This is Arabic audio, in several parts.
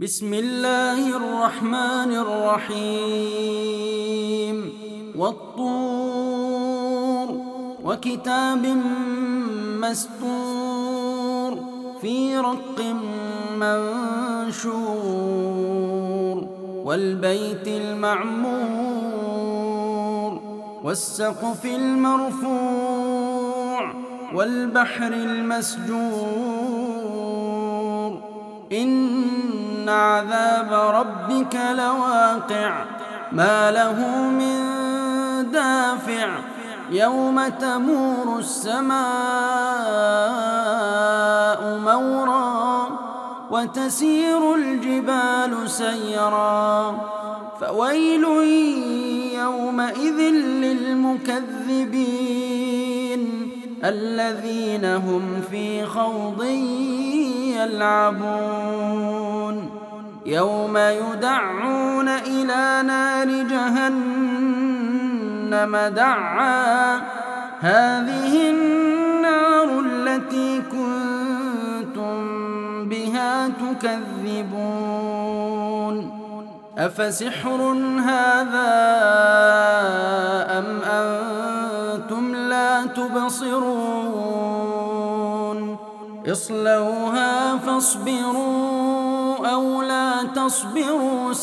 بسم الله الرحمن الرحيم والطور وكتاب مسطور في رق منشور والبيت المعمور والسقف المرفوع والبحر المسجور إن عذاب ربك لواقع ما له من دافع يوم تمور السماء مورا وتسير الجبال سيرا فويل يومئذ للمكذبين الذين هم في خوض يلعبون يوم يدعون إلى نار جهنم دعا هذه النار التي كنتم بها تكذبون أفسحر هذا أم أنتم لا تبصرون اصلوها فاصبروا أو لا تصبروا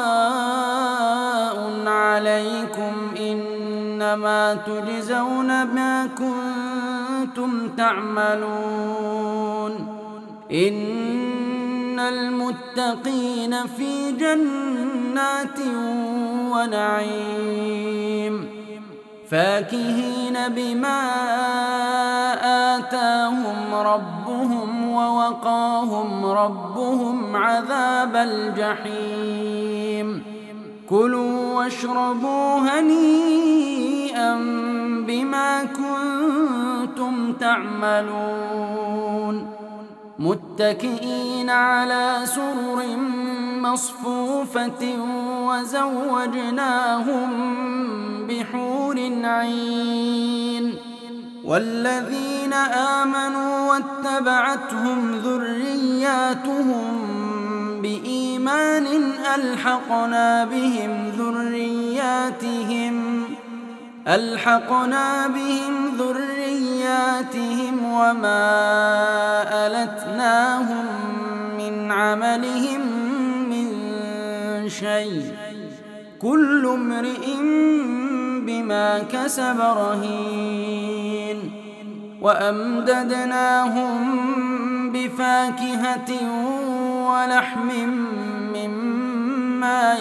سواء عليكم إنما تجزون ما كنتم تعملون إن المتقين في جنات ونعيم فاكهين بما آتاهم ربهم ووقاهم ربهم عذاب الجحيم كلوا واشربوا هنيئا بما كنتم تعملون متكئين على سرر مصفوفة وزوجناهم بحور عين والذين آمنوا واتبعتهم ذرياتهم بإيمان ألحقنا بهم ذرياتهم وما ألتناهم من عملهم من شيء كل امرئ بما كسب رهين وأمددناهم بفاكهة ولحم مما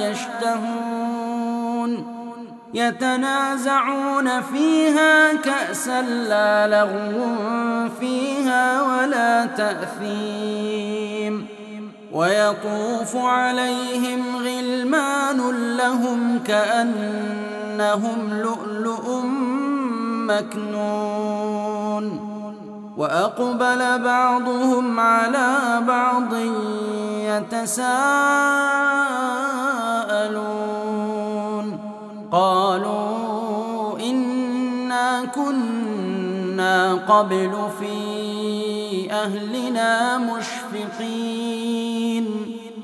يشتهون يتنازعون فيها كأسا لا لغو فيها ولا تأثيم ويطوف عليهم غلمان لهم كأنهم لؤلؤ مكنون وأقبل بعضهم على بعض يتساءلون قالوا إنا كنا قبل في أهلنا مشفقين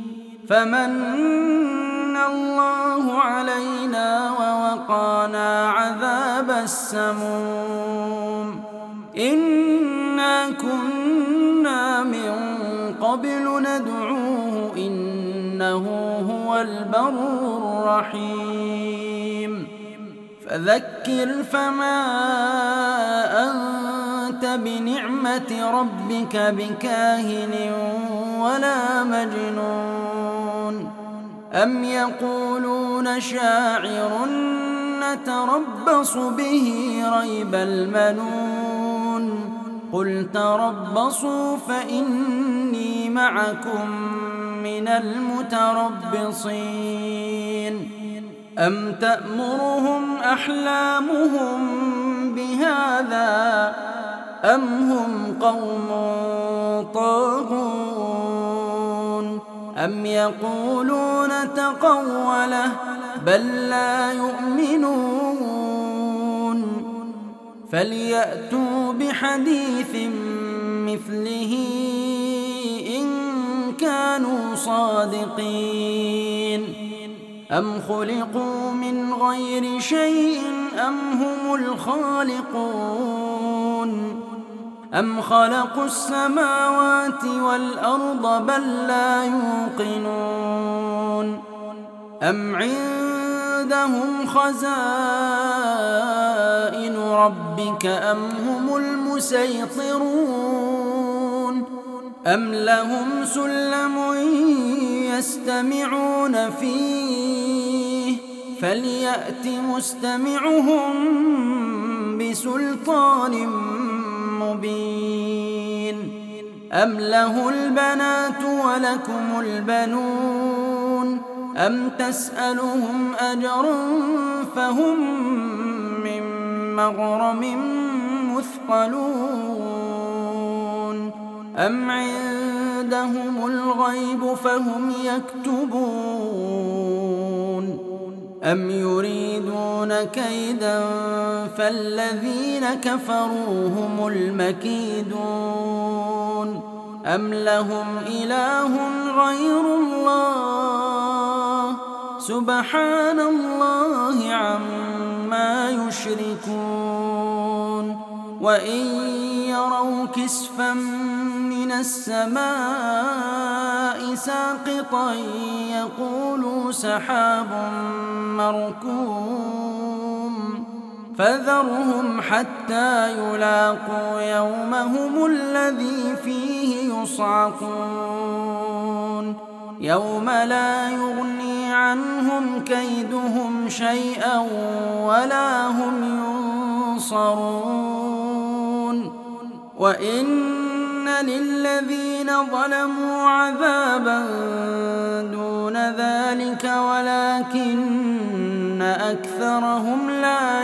فمن الله علينا ووقانا عذاب السموم إنا كنا من قبل ندعوه إنه هو البر الرحيم فذكر فما أنت بنعمة ربك بكاهن ولا مجنون أم يقولون شاعر نتربص به ريب المنون قل تربصوا فإني معكم من المتربصين أم تأمرهم أحلامهم بهذا أم هم قوم طاغون أم يقولون تقوله بل لا يؤمنون فليأتوا بحديث مثله إن كان كانوا صادقين أم خلقوا من غير شيء أم هم الخالقون أم خلقوا السماوات والأرض بل لا يوقنون أم عندهم خزائن ربك أم هم المسيطرون أم لهم سلم يستمعون فيه فليأت مستمعهم بسلطان مبين أم له البنات ولكم البنون أم تسألهم أجرا فهم من مغرم مثقلون أم عندهم الغيب فهم يكتبون أم يريدون كيدا فالذين كفروا هم المكيدون أم لهم إله غير الله سبحان الله عما يشركون وإن يروا كسفا من السماء ساقطا يقولوا سحاب مركوم فذرهم حتى يلاقوا يومهم الذي فيه يصعقون يوم لا يغني عنهم كيدهم شيئا ولا هم ينصرون وإن للذين ظلموا عذابا دون ذلك ولكن أكثرهم لا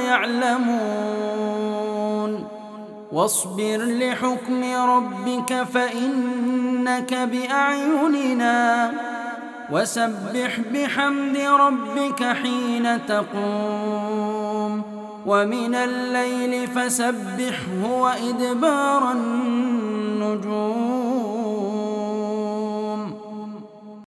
يعلمون واصبر لحكم ربك فإنك بأعيننا وسبح بحمد ربك حين تقوم ومن الليل فسبحه وإدبار النجوم